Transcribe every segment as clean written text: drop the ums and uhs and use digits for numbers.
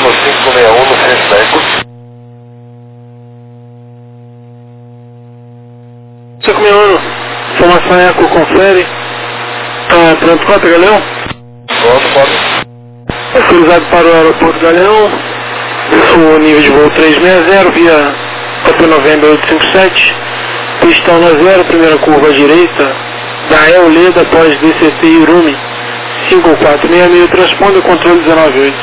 no 561 no Centro. 561, formação Eco, confere. Tá pronto, cota, Galeão? Pronto, pode. Autorizado para o aeroporto Galeão. O nível de voo 360 via Hotel November 857. Pistão na 0, primeira curva à direita. Da Euleda após DCT Irumi. 5466, transponde o controle 198.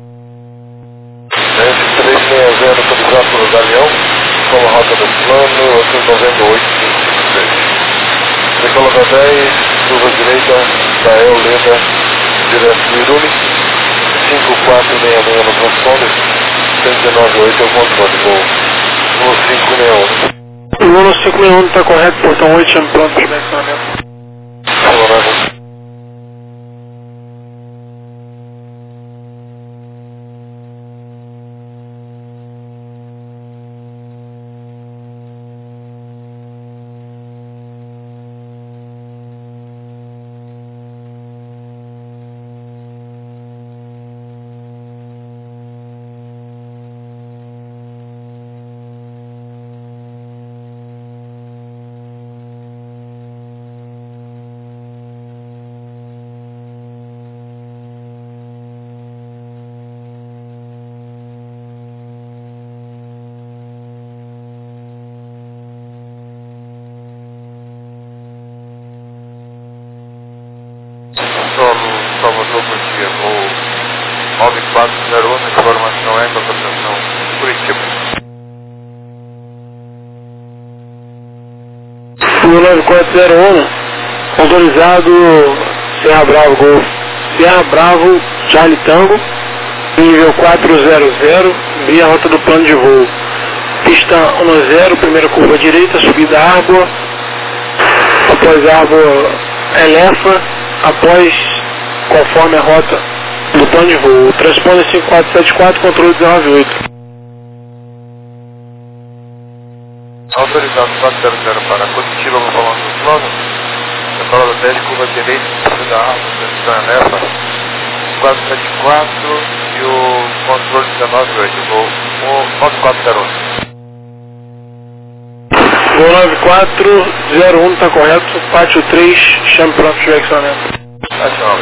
360 autorizado para o Galeão. Com a rota do plano, Hotel November 856. Decola 10, curva direita da Euleda, direto do Irumi. 5466 no transponder, 198 é o controle, voo no 561. O voo no 561 está correto, portão 8, chame pronto para dimensionamento. Favorável. Salvador, bom dia. O 9401, informação é contratação Curitiba. O 9401, autorizado Serra Bravo Golf. Serra Bravo Charlie Tango, nível 400, via rota do plano de voo. Pista 10, primeira curva à direita, subida Árbor, após Árbor Elefa, após conforme a rota do plano de voo. Transponder 5474, controle 198. Autorizado 400 para Curitiba, vou falar do plano. Decola 10, curva direita, subida Árbor, transição Elefa, 474 e o controle 198, vou 9401. Voo 9401 está correto, pátio 3, chame pronto de direcionamento. Ação.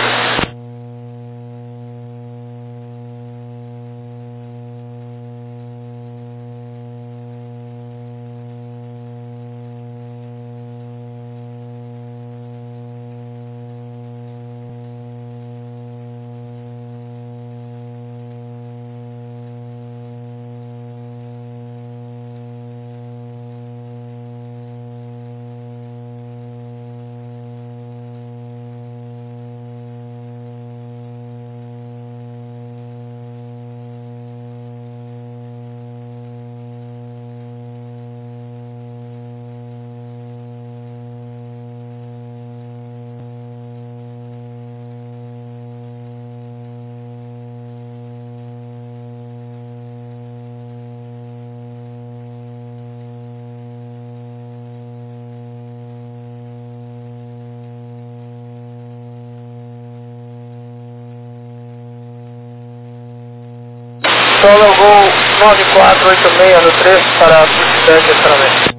Solo Gol 9486 no 3 para a Cidade de Sacramento.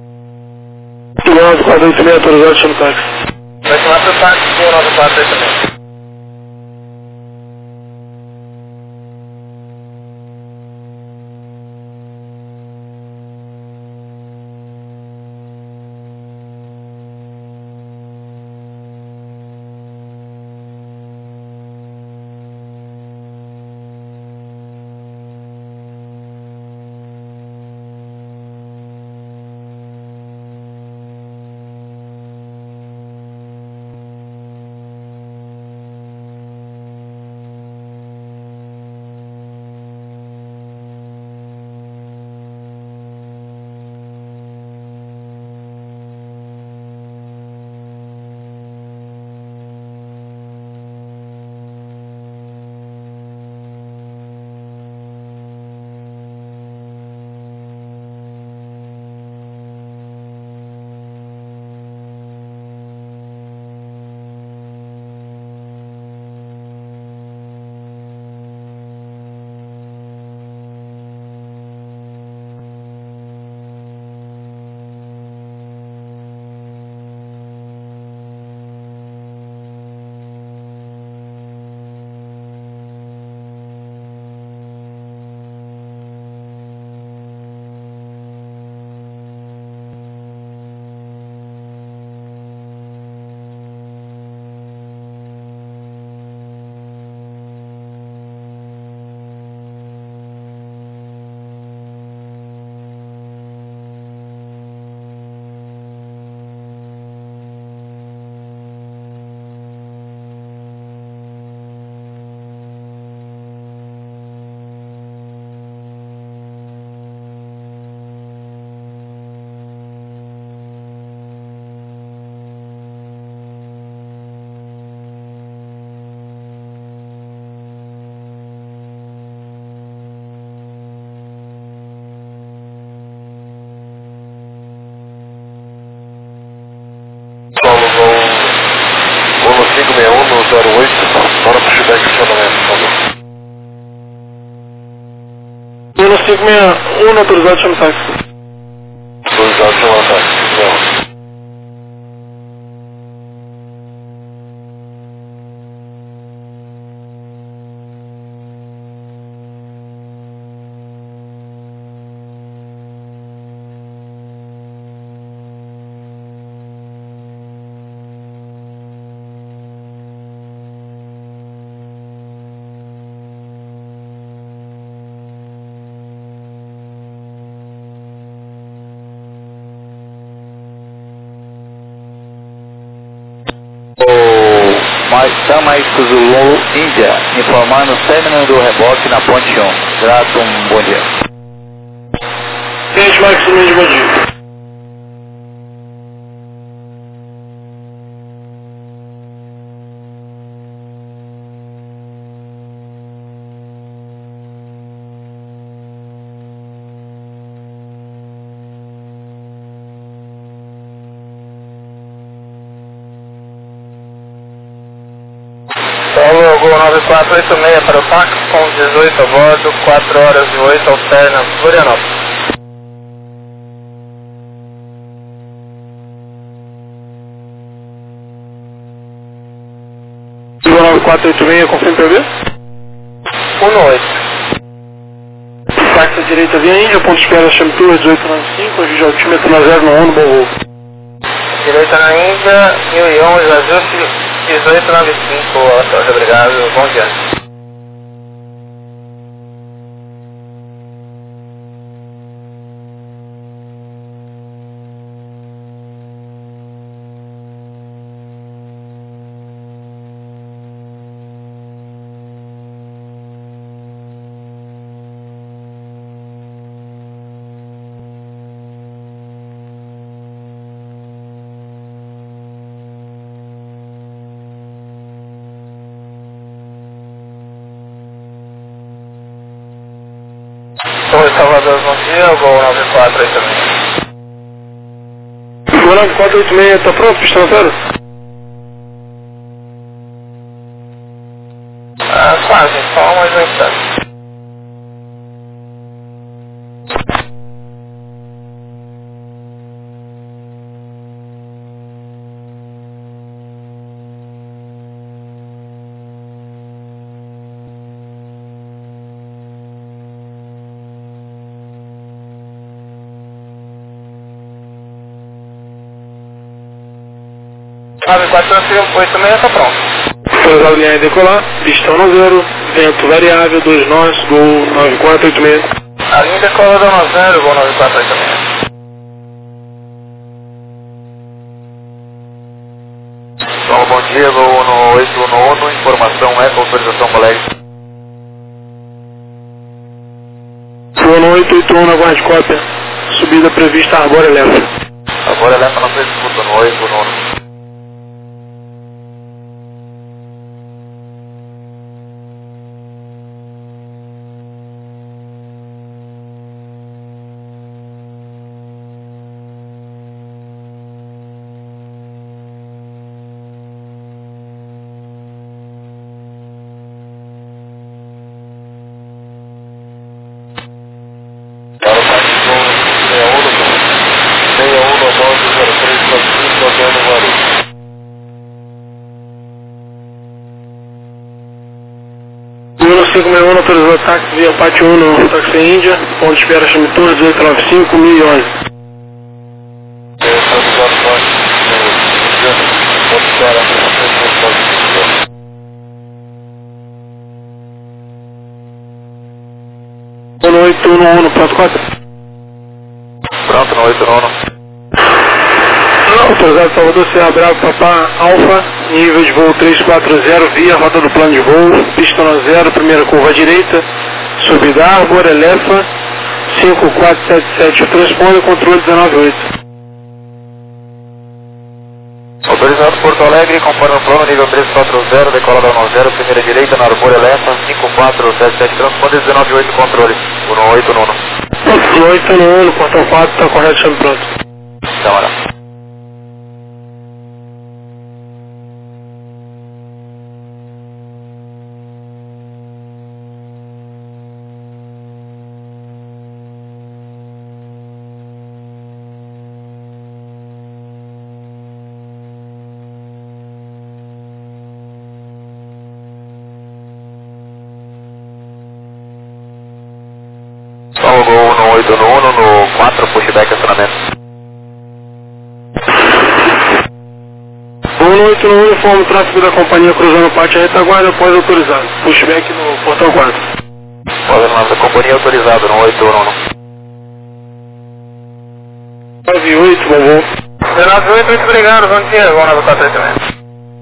9486 autorizado, chame táxi. Vai chamar para o táxi 9486. 408, bora pro feedback do Chevrolet, por favor. 1561, autorizado, chama táxi. Autorizado, chama táxi. Maestro Zulu Índia, informando o término do reboque na ponte 1. Grato, bom dia. Gente, Max, bom dia. Gol 9486 para o táxi com 18 a bordo, 4 horas e 8 alterna, Florianópolis. Gol 9486, confirma PB? 18. Táxi à direita via Índia, ponto de espera chame Tour 1895, ajude altímetro na 0 no 1 no bom voo. Direita na Índia, 1011, ajuste 1895, obrigado, bom dia. Oi, Salvador, bom dia, Gol 9486. Gol 9486, tá pronto, pista na zero? Quase, só mais um instante. Nove 486 tá pronto. Autorizado linha e decolar, pista 10, vento variável, 2 nós, Gol 9486. A linha decola da 90, Gol 9486. Então, bom dia, Gol 1819, informação é autorização colega. Gol 881, aguarde cópia. Subida prevista, agora eleva. Agora eleva na frente, escuta no 819. Para o táxi Gol 61, autorizou táxi via Pátio 1 no táxi Índia, ponto de espera chame Tour 1895, 1011. No 811, pronto 4. Pronto, no 819. Autorizado Salvador, Serra Bravo, Papá Alfa, nível de voo 340, via rota do plano de voo, pista na 0, primeira curva à direita, subida Arbor, Elefa, 5477, transponde, controle 198. Autorizado Porto Alegre, conforme o plano, nível 340, decola da 90, primeira direita, na Arbor, Elefa, 5477, transponde 198, controle, 189. 189, no portão 4, está correto, chame pronto. Câmara. 8 no 1 no 4, pushback acionamento. 8 no 1, informa o tráfego da companhia cruzando o pátio retaguarda após autorizado. Pushback no portão 4. Nossa companhia autorizado no 8 no 1. 98, bom voo. 98, muito obrigado, bom dia, vamos na 488.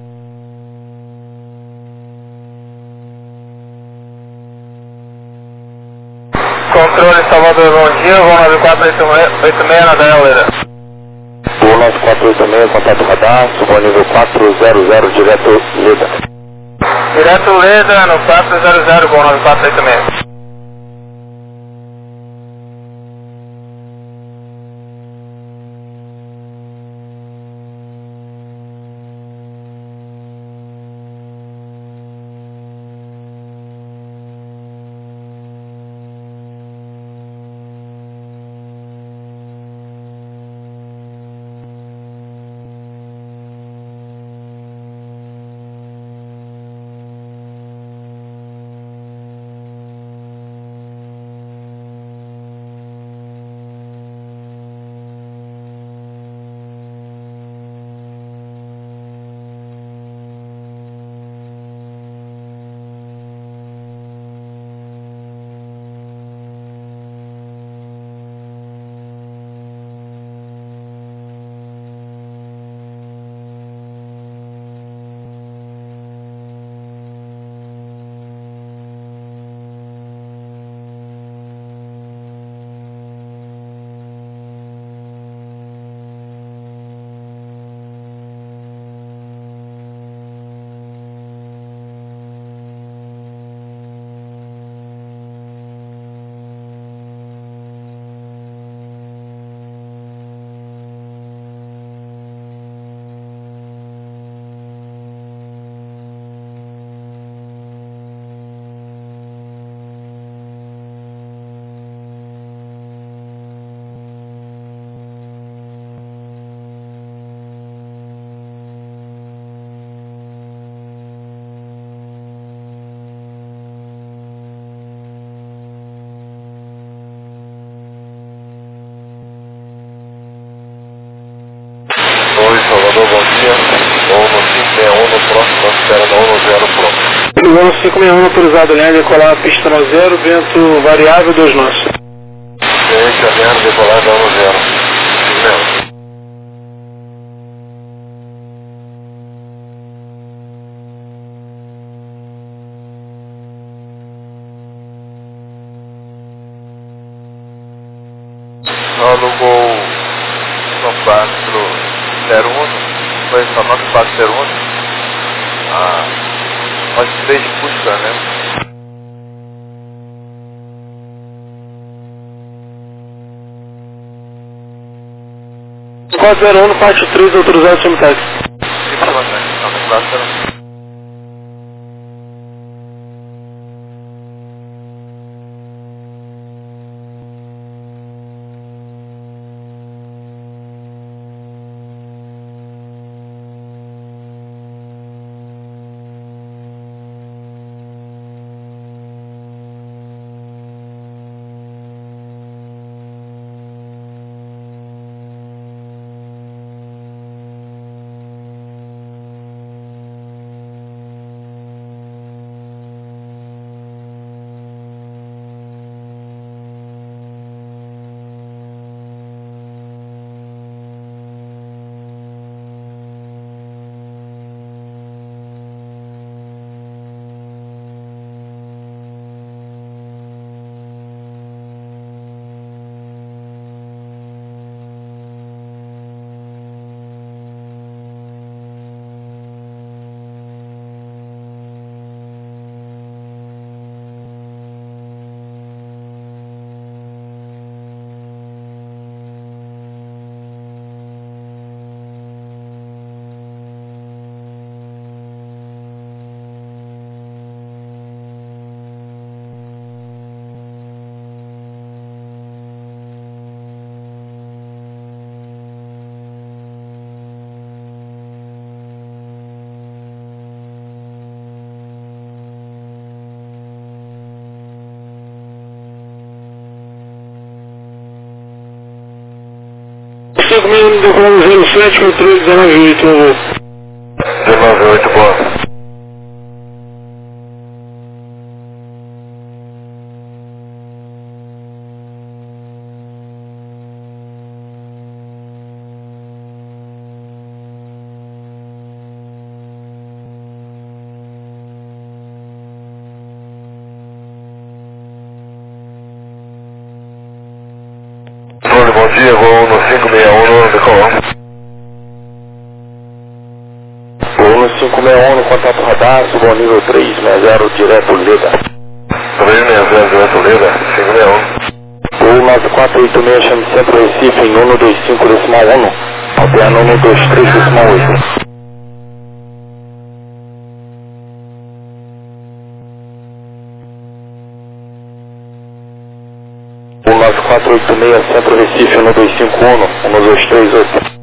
Controle Salvador, bom dia, voo 9486 na Delaware. Voo 9486, contato radar, subo nível 400, direto Leda. Direto Leda no 400, voo 9486. Salvador, bom dia. Voo no 561 no próximo, espera no 10 pronto. Ele voa no 561 autorizado, linha decolar a pista no 0, vento variável 2 nós. Deixa a linha decolar no 0. Entendeu? No Gol 401, foi só 9401, nós 3 busca, né? Quase 01 no pátio 3 autorizado simultâneo. 561, decolando 07, controle 198, voo. 198, boa. Bom dia, vou no 561 decolando. Voo no 561, contato radar, subo ao nível 360, direto Leda. 360, direto Leda, 561. Voo 9486, chame Centro Recife em 125,1, alterno 123,8. O 9486, Centro Recife, 1251, 1238.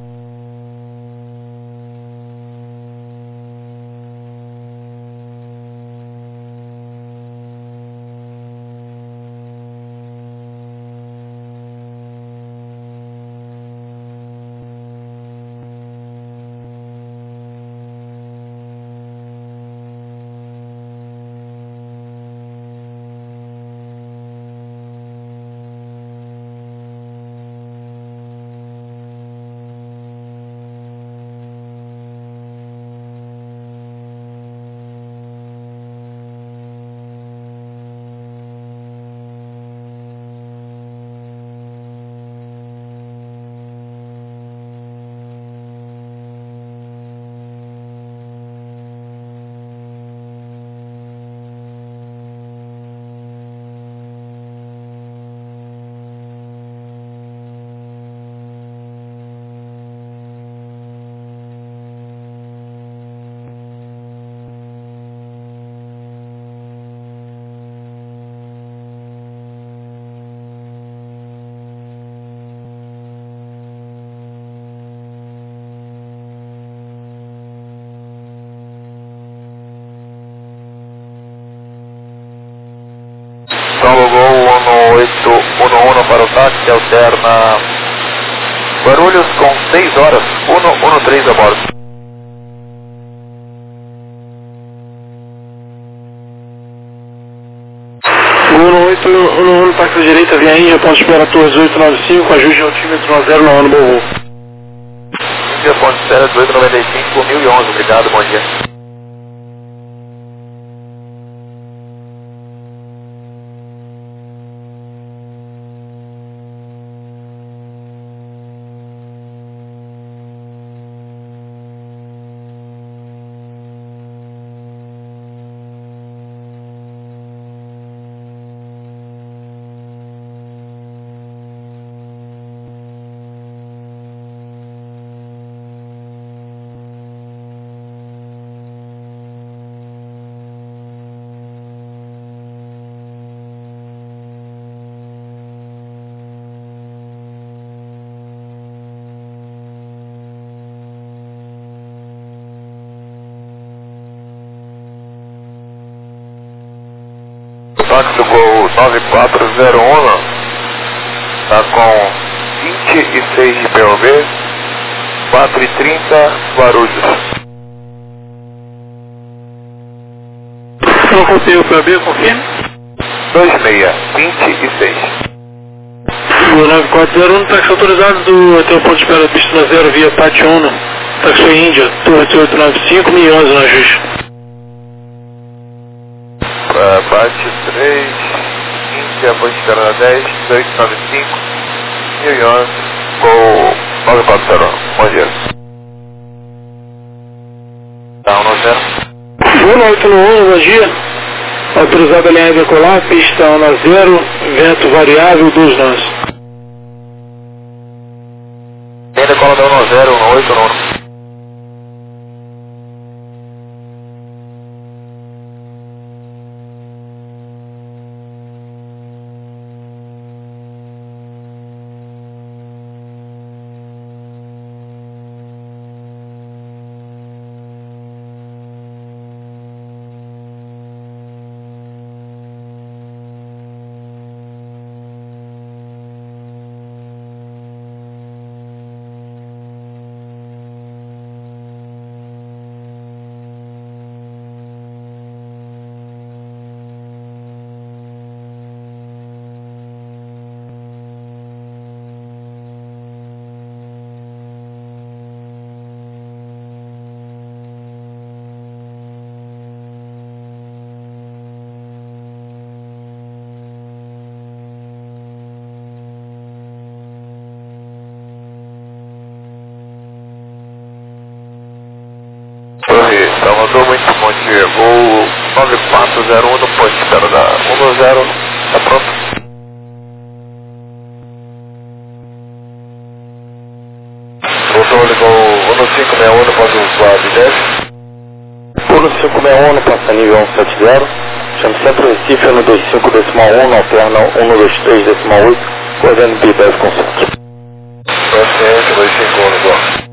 Então logou 1811 para o táxi, alterna Guarulhos com 6 horas, 113 a bordo. 1811, táxi à direita, via Índia, ponto de espera Torres 895, ajuste altímetro 10 na hora no voo. Índia, ponto de espera 1895, 1011, obrigado, bom dia. Táxi do Gol 9401 está com 26 de POV, 4h30 Guarulhos. Não copiei o PB, confirma? 26. O 9401, táxi autorizado do até o ponto de espera pista 0 via Pátio 1, táxi Índia, Torres 895, 1011 no ajuste. Bate 3, Índia, ponte espera 10, 1895, 1011, Gol 9401, bom dia. Tá, 190. Voo 891, bom dia. Autorizado a linha decolar, pista 10, vento variável, 2 nós. Tem decola da 10, 189. dia, voo 9401 no ponte, espera da 10, tá pronto? Voltou, ligou 1561 no ponto suave 10. 1561 passa nível 170, chama Centro Recife no 25.1, alterna 123.8, coordenando B10 com centro. Paciente 251 igual.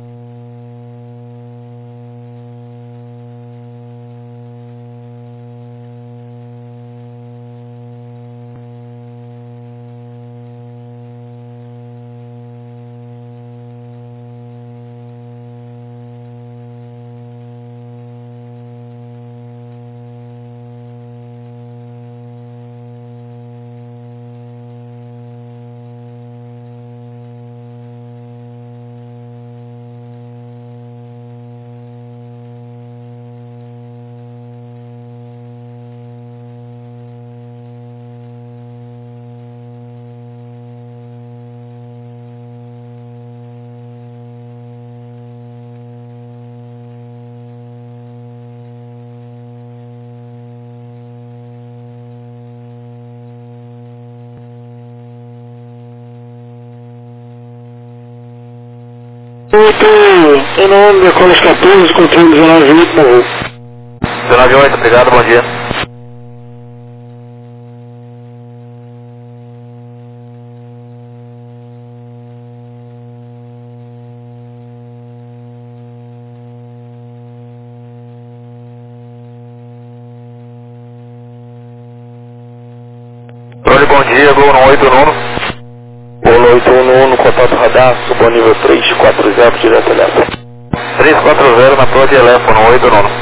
Tô no ano da Colas 14, controle 198 no voo. 198, obrigado, bom dia. Oi, bom dia, Gol 189. Gol 811, contato radar, subo ao nível 340, direto telefone. 340 na torre de telefone, 89.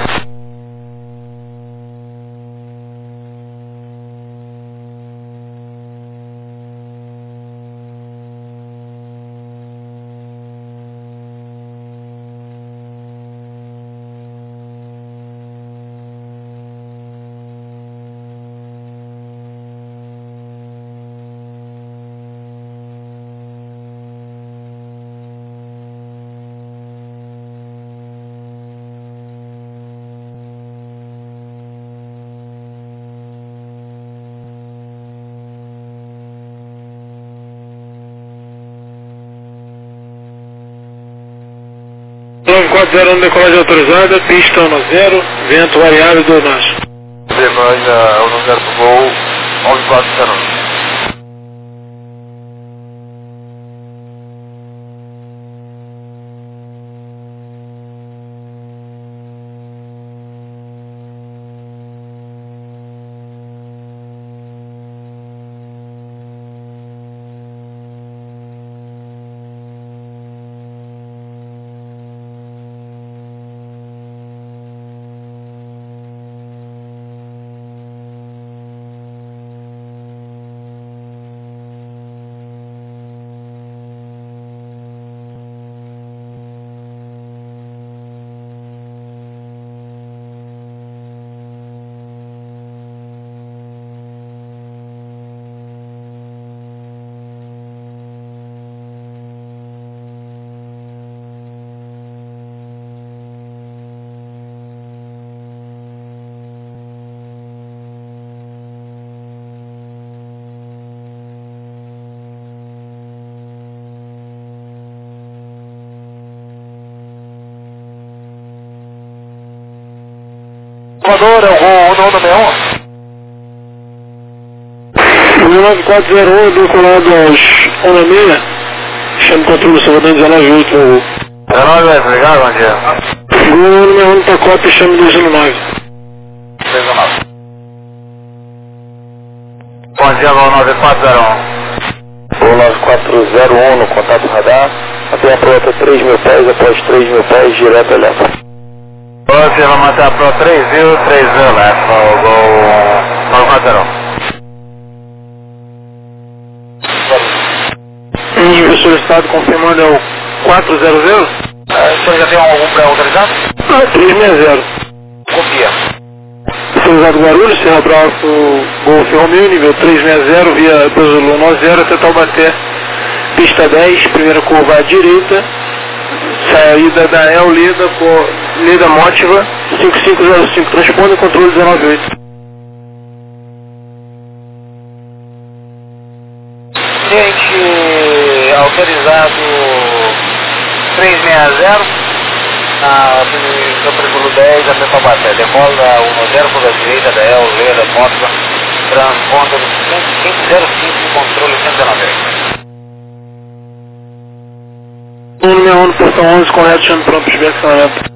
Prova 401, decolagem autorizada, pista 10, vento variável do norte. Nós, o número do voo 11401. Salvador, é o voo 191. 9401, decolado aos 1 chama controle Salvador 198 no voo. 19, obrigado, bom dia. Gol 191 pacote, chama 219. 19. Bom dia, Gol 9401. Gol 9401 no contato radar, até a prova 3.000 pés, após 3.000 pés, direto telefone. Você vai manter a Pro 3030 left, Gol 9401. Nível solicitado confirmando é o 400. Você já tem algum pré-autorizado? 360. Confia. Autorizado Guarulhos, Serra Bravo, Golf Romeo, nível 360, via Zulu 90 até Taubaté, pista 10, primeira curva à direita, Saída da El Leda por Leda Mótiva 5505, transponde controle 198. Cliente autorizado 360 na Campo 10 até Taubaté. Decola 10 por a direita da El Leda Mótiva, transponda 505 controle 198. 161, portão 11, connection, pronto para acionamento.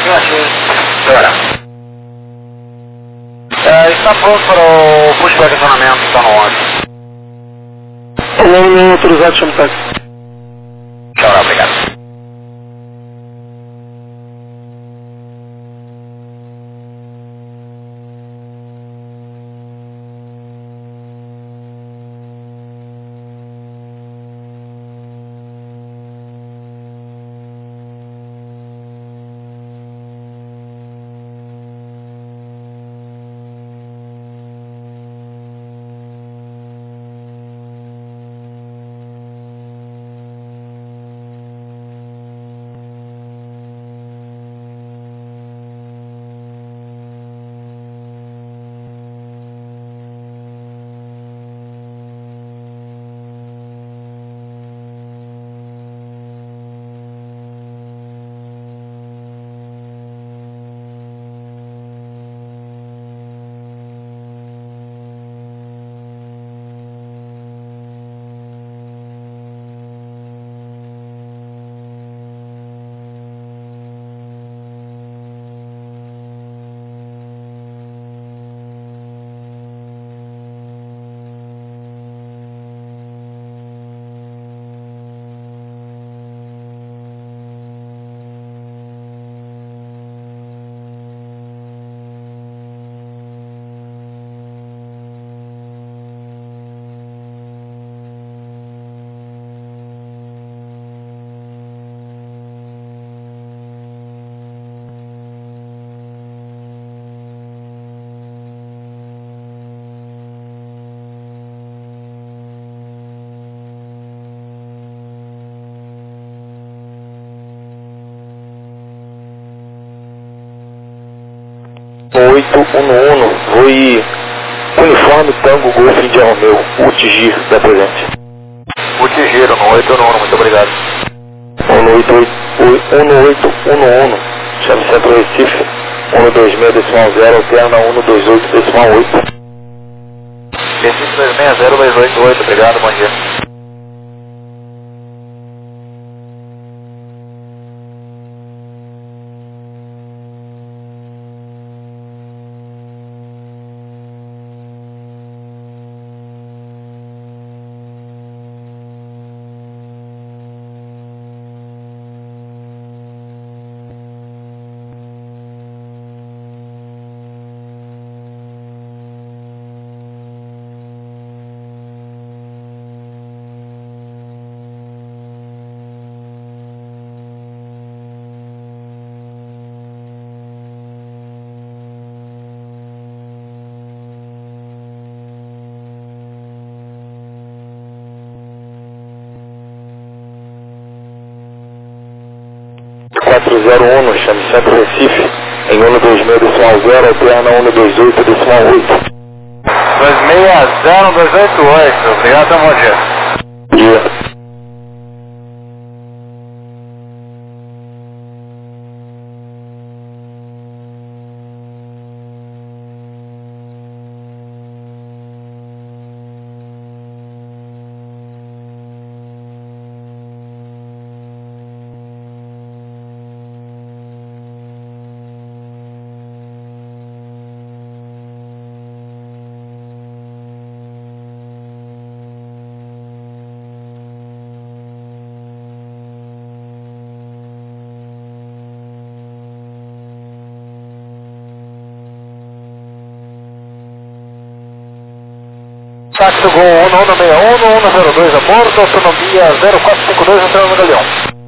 Está pronto para o pushback acionamento, está no 11. 161, autorizado, chama táxi. Tchau, obrigado. Voe uniforme Tango Golf India Romeo, Utigir, da presente. Utigir, 181, muito obrigado. 18811, chame Centro Recife, 126.0, alterna 128.8. Recife 260-288, obrigado, bom dia. Chame Centro Recife, em 126.0, alterna 128.8. 260-288, obrigado, bom dia. Bom dia. Táxi Gol 1161-1102 a bordo, autonomia 0452, entrando no Galeão.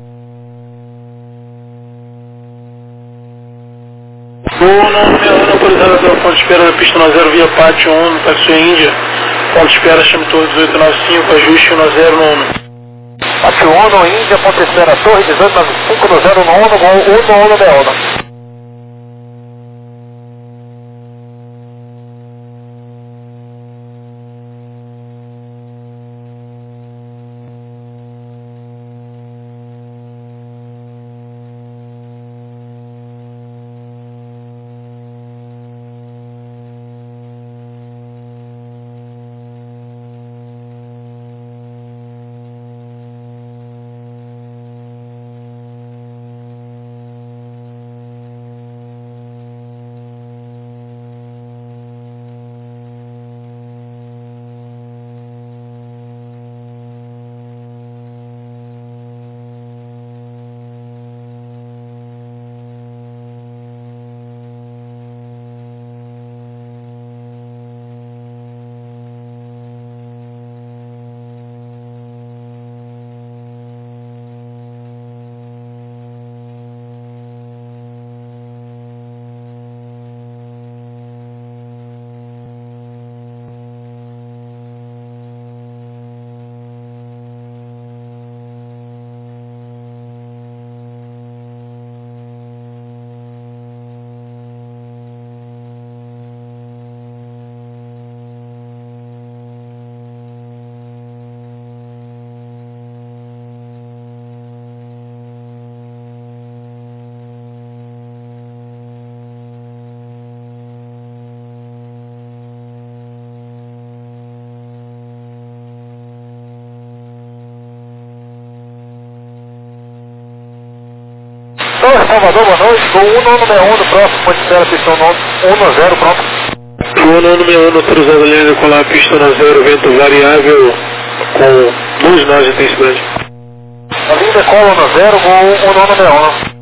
161, autorizado pela ponte de espera da pista 10 via Pátio 1, no Táxi Índia. Ponte de espera, chame torre 1895, ajuste 10 no 1. Pátio Uno, Índia, Ponte Espera, Torre 1895 no 011, gol 11161. Salvador, boa noite, gol 161 no próximo, Ponte Espera, pistão 10, pronto. 161 autorizado a linha decolar, pista na 0, vento variável com 2 nós de intensidade. A linha decola no 0, gol 161.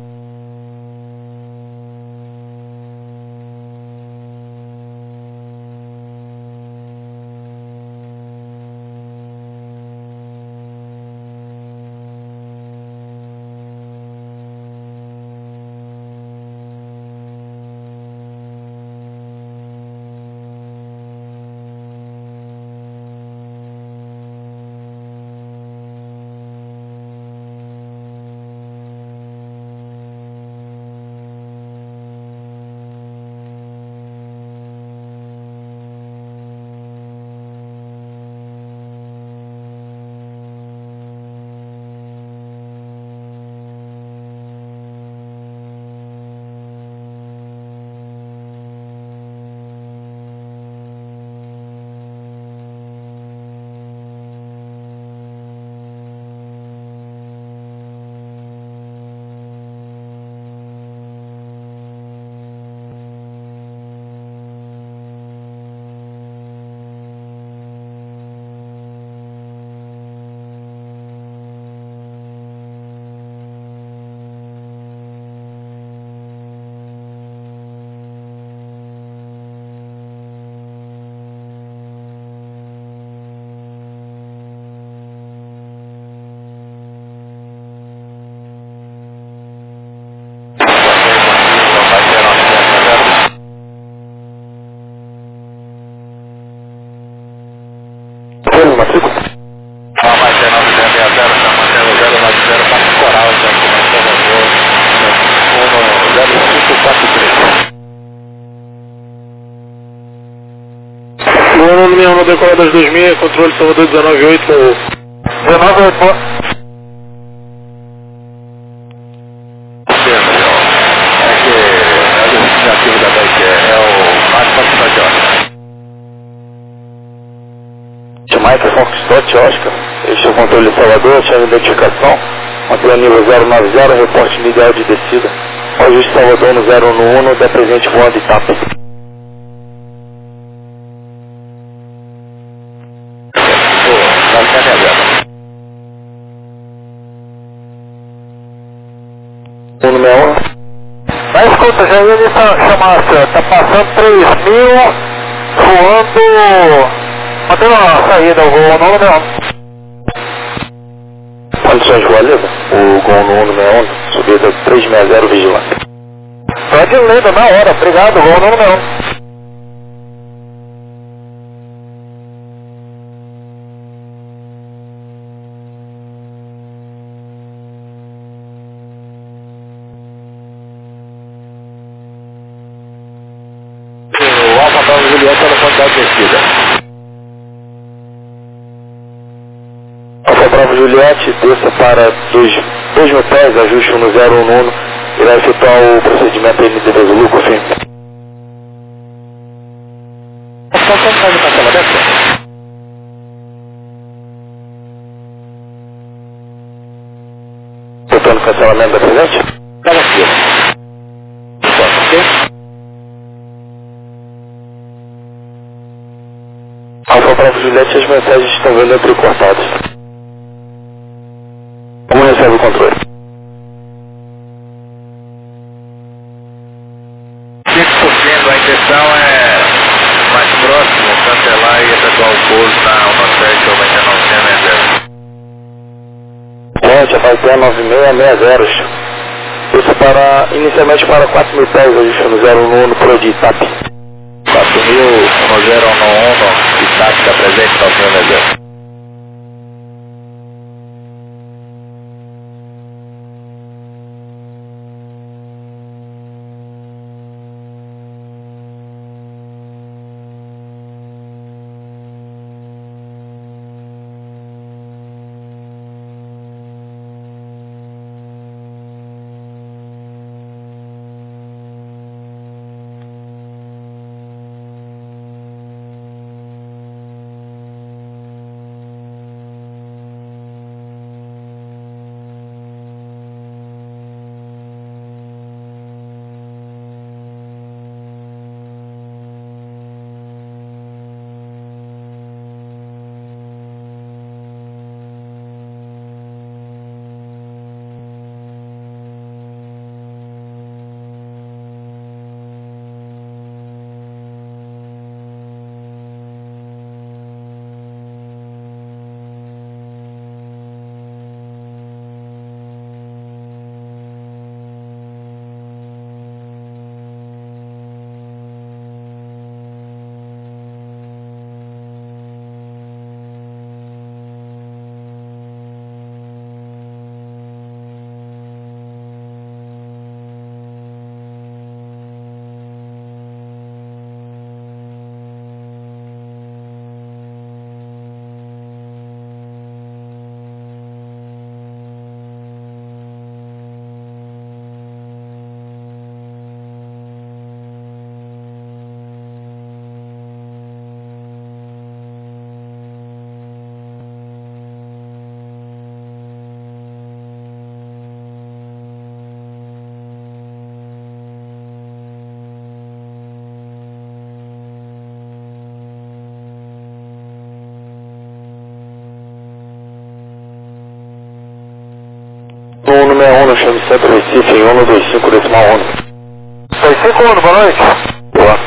União no decolar das 2000, controle Salvador 198 com 198, boa. É que a iniciativa da BIC é o mais facilidade Oscar. Jamaica Foxtrot Oscar, este é o controle Salvador, chave de identificação, mantenha nível 090, reporte inicial de descida, ajuste Salvador no 011, da presente voando etapa. Mas escuta, já ia lhe chamar, senhor. Tá passando 3.000, voando, mantendo a saída, o gol no número 1. Condições de Valida, o gol no número 1, subida 360 vigilante. Só de lenda, na hora, obrigado, gol no número 1. velocidade de descida. Alfa Bravo Juliette, desça para 2.000 pés, ajuste 1011, irá efetuar o procedimento NDV Zulu, confirme. Só faz o cancelamento? Botando cancelamento da presente? Cada fila. Ok? Alfa Bravo Juliette, as mensagens estão vendo entrecortadas. Como recebe o controle? 5%, a intenção é mais próximo, cancelar e efetuar o pouso na 17 ou 29 Ponte, Abaité 9660. Isso para, inicialmente para 4.000 pés, ajuste no 011 por de TAP. 4.000 no 011 e TAP está presente, 9.0. No 61, chame Centro Recife, em 125 decimal 11. 65 anos, boa noite. Boa.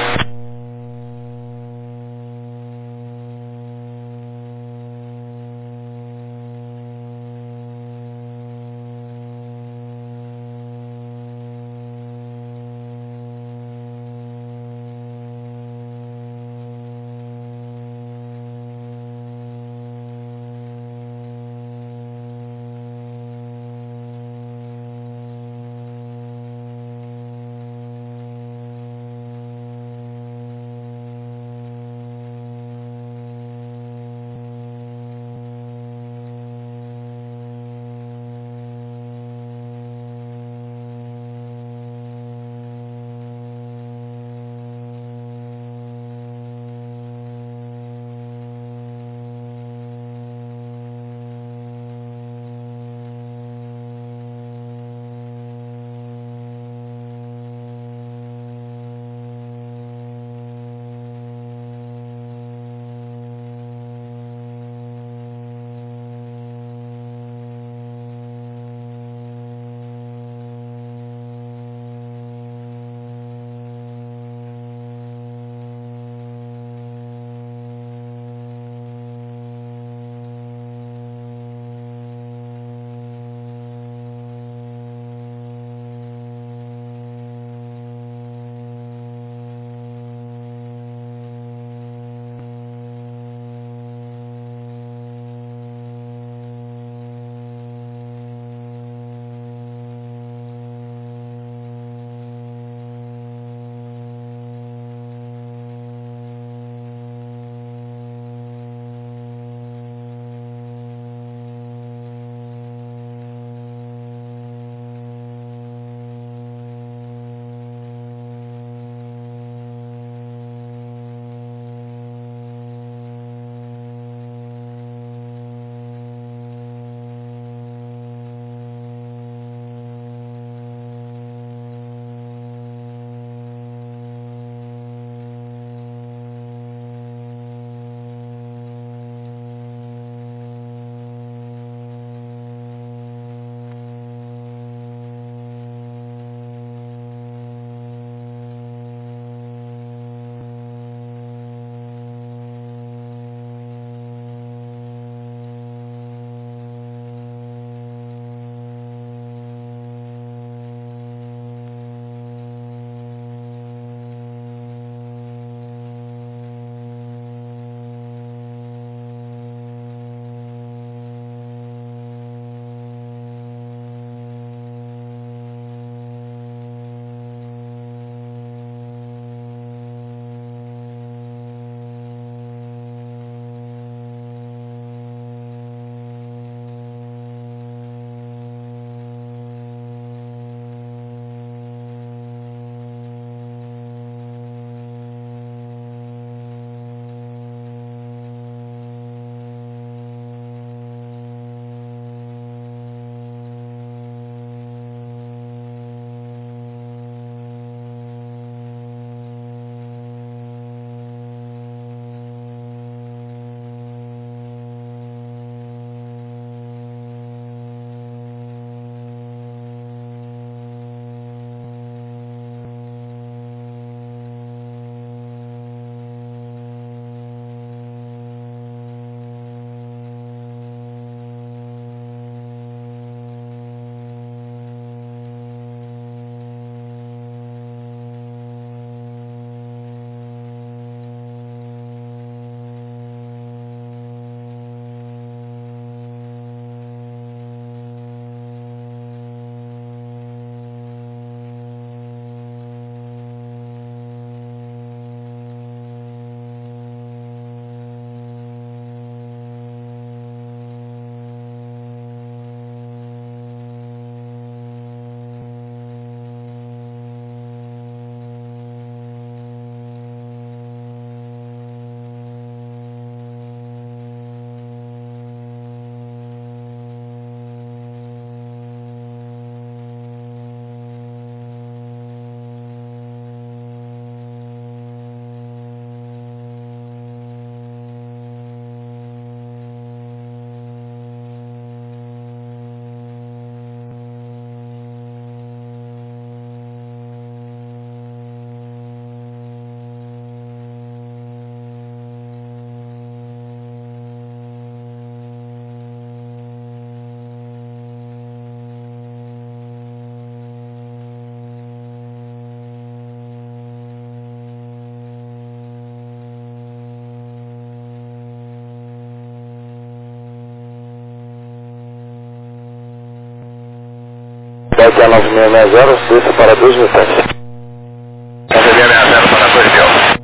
Delta 9660, desça para 2.000 pés. Delta 9660 para 2.000.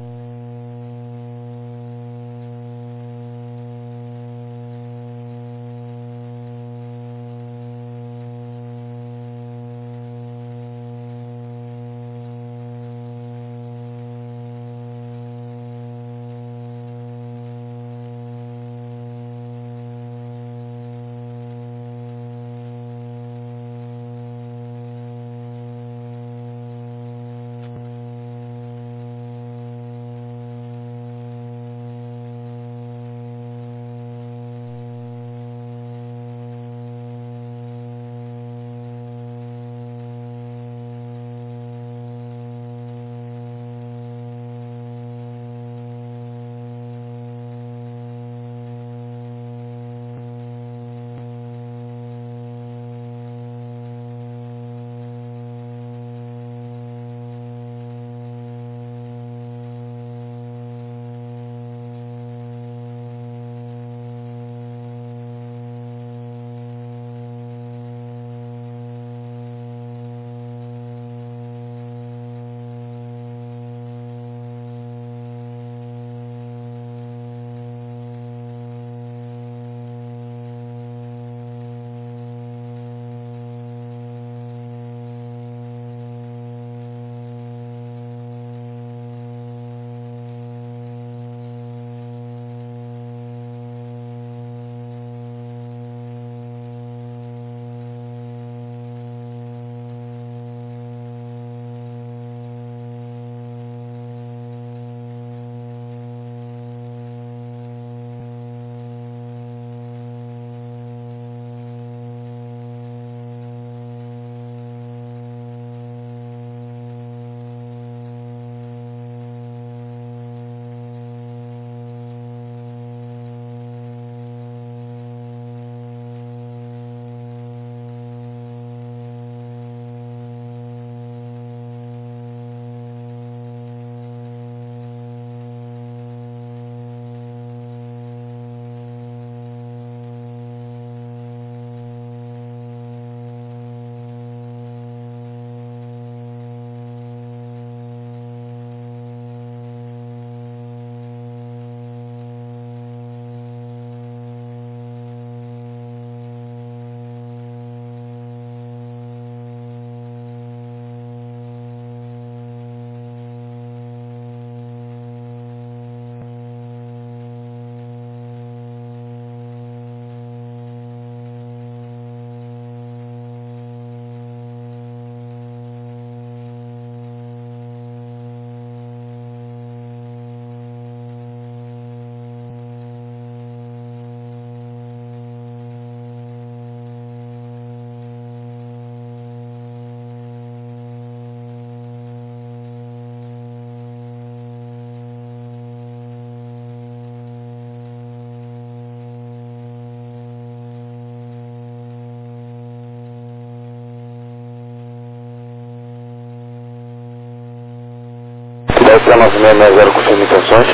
Delta 9660, confirma intenções.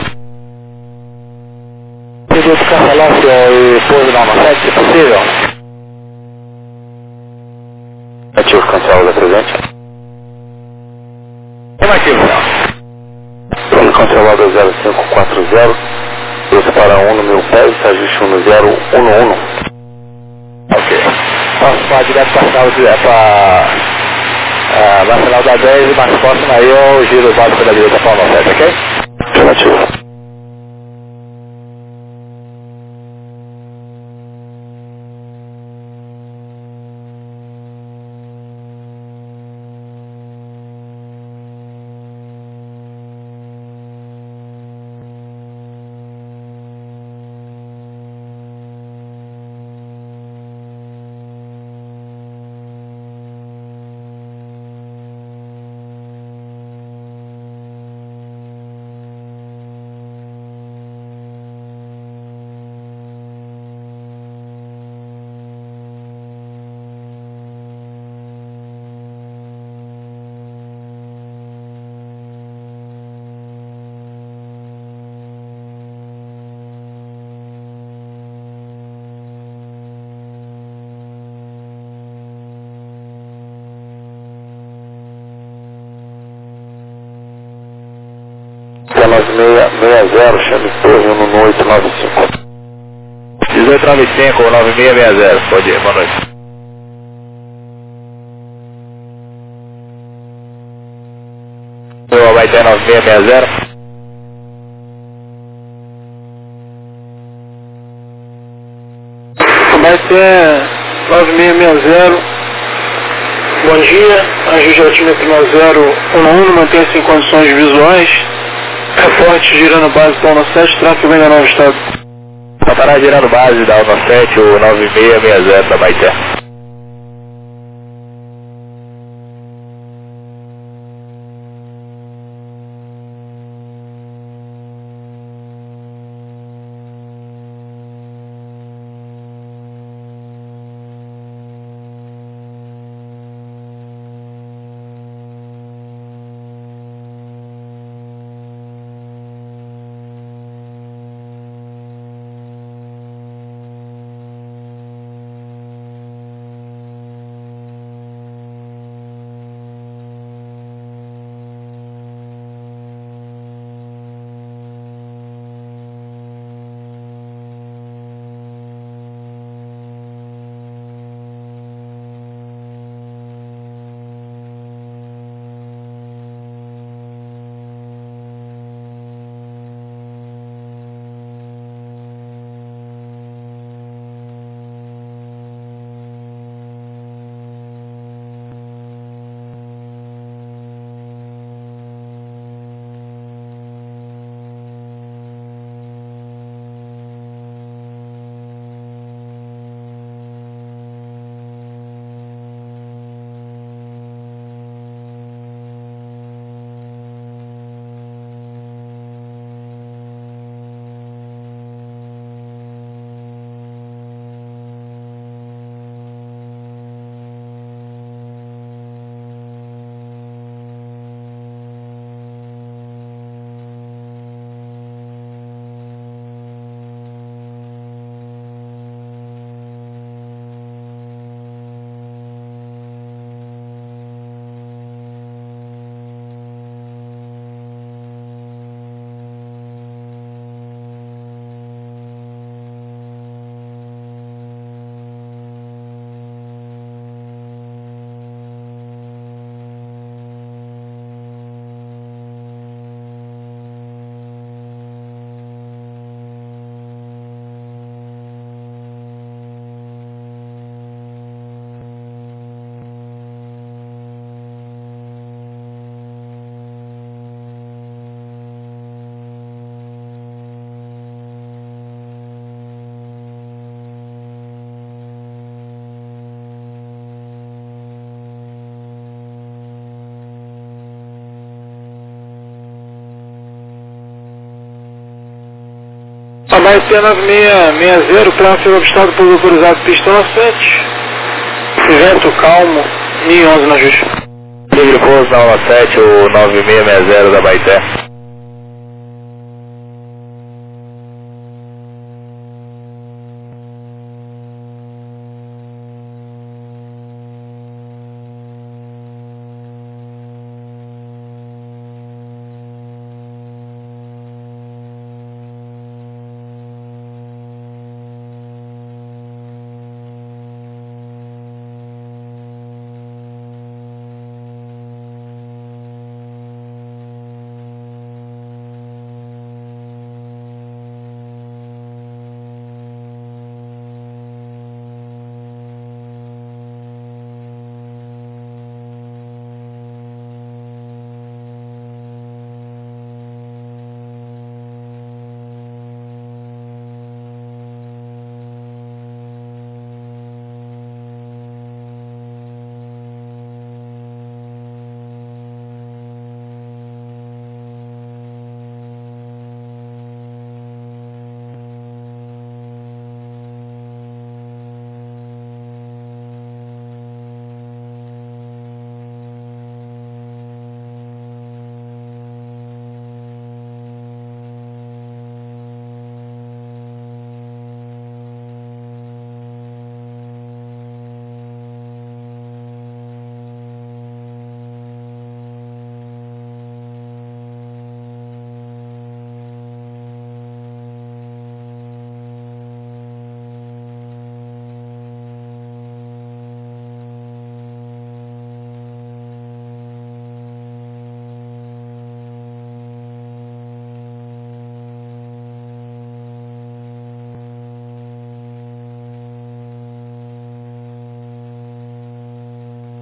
Pedido de cancelácio e pouso na 7, se possível. Ativo, cancela presente. Negativo, não. Plano cancelado 0540, desça para 1 no 1000 pés, ajuste 1011. Ok. Posso falar direto para a sala para Nacional da 10 e mais próximo aí eu giro o básico da direita para o 7, ok? Afirmativo. Abaité 9660, chame torre 11895. 1895, 9660, pode ir, boa noite. Abaité 9660. Abaité 9660, bom dia, ajude altímetro 9011, mantenha-se em condições visuais, reporte girando base da UNO 7, tráfego ainda não estado. Papará girando base da UNO 7, o 9660 da Abaité. Abaité 9660, tráfego obstado por autorizado pista 7, vento calmo, 1011 na Justa. Livre pouso na UNO 7, o 9660 da Abaité.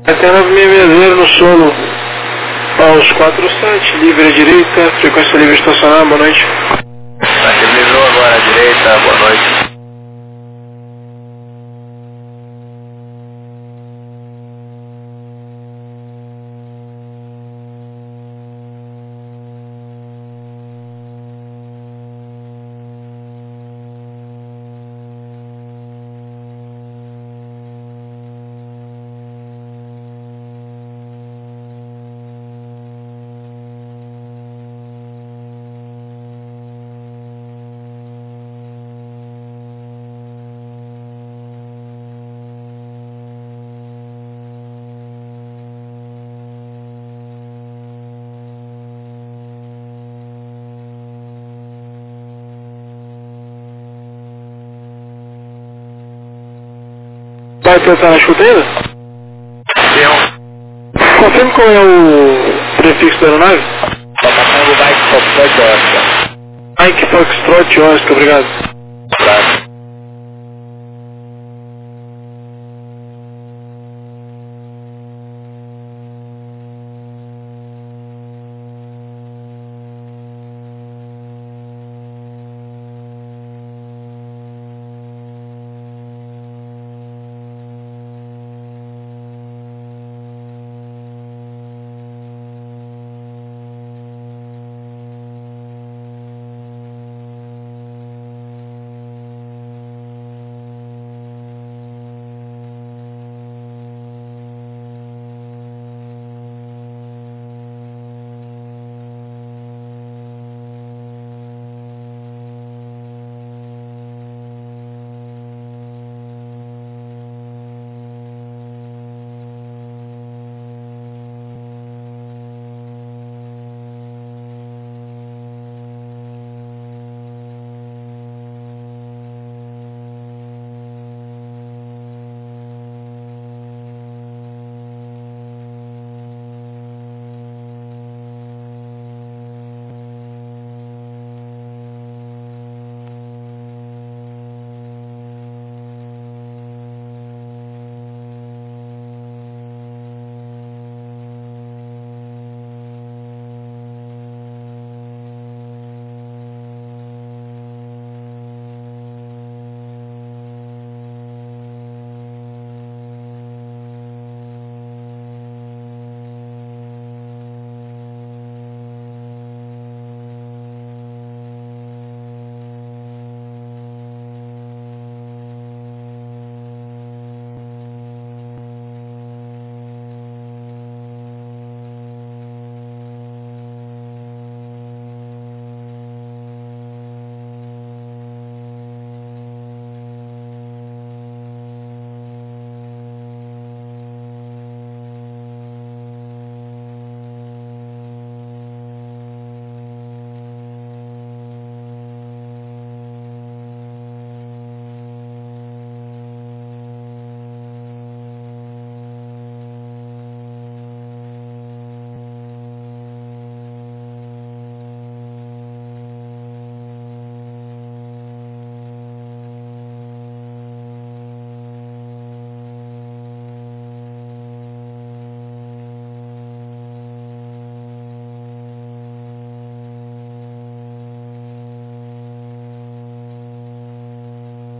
Eterna 660 no solo. Aos 47, livre à direita, frequência livre estacionar, boa noite. Terminou agora à direita, boa noite. Vai tentar na escuta ainda? Sim. Confirme qual é o prefixo da aeronave? Papatango Mike Foxtrot Oscar. Mike Foxtrot Oscar, obrigado.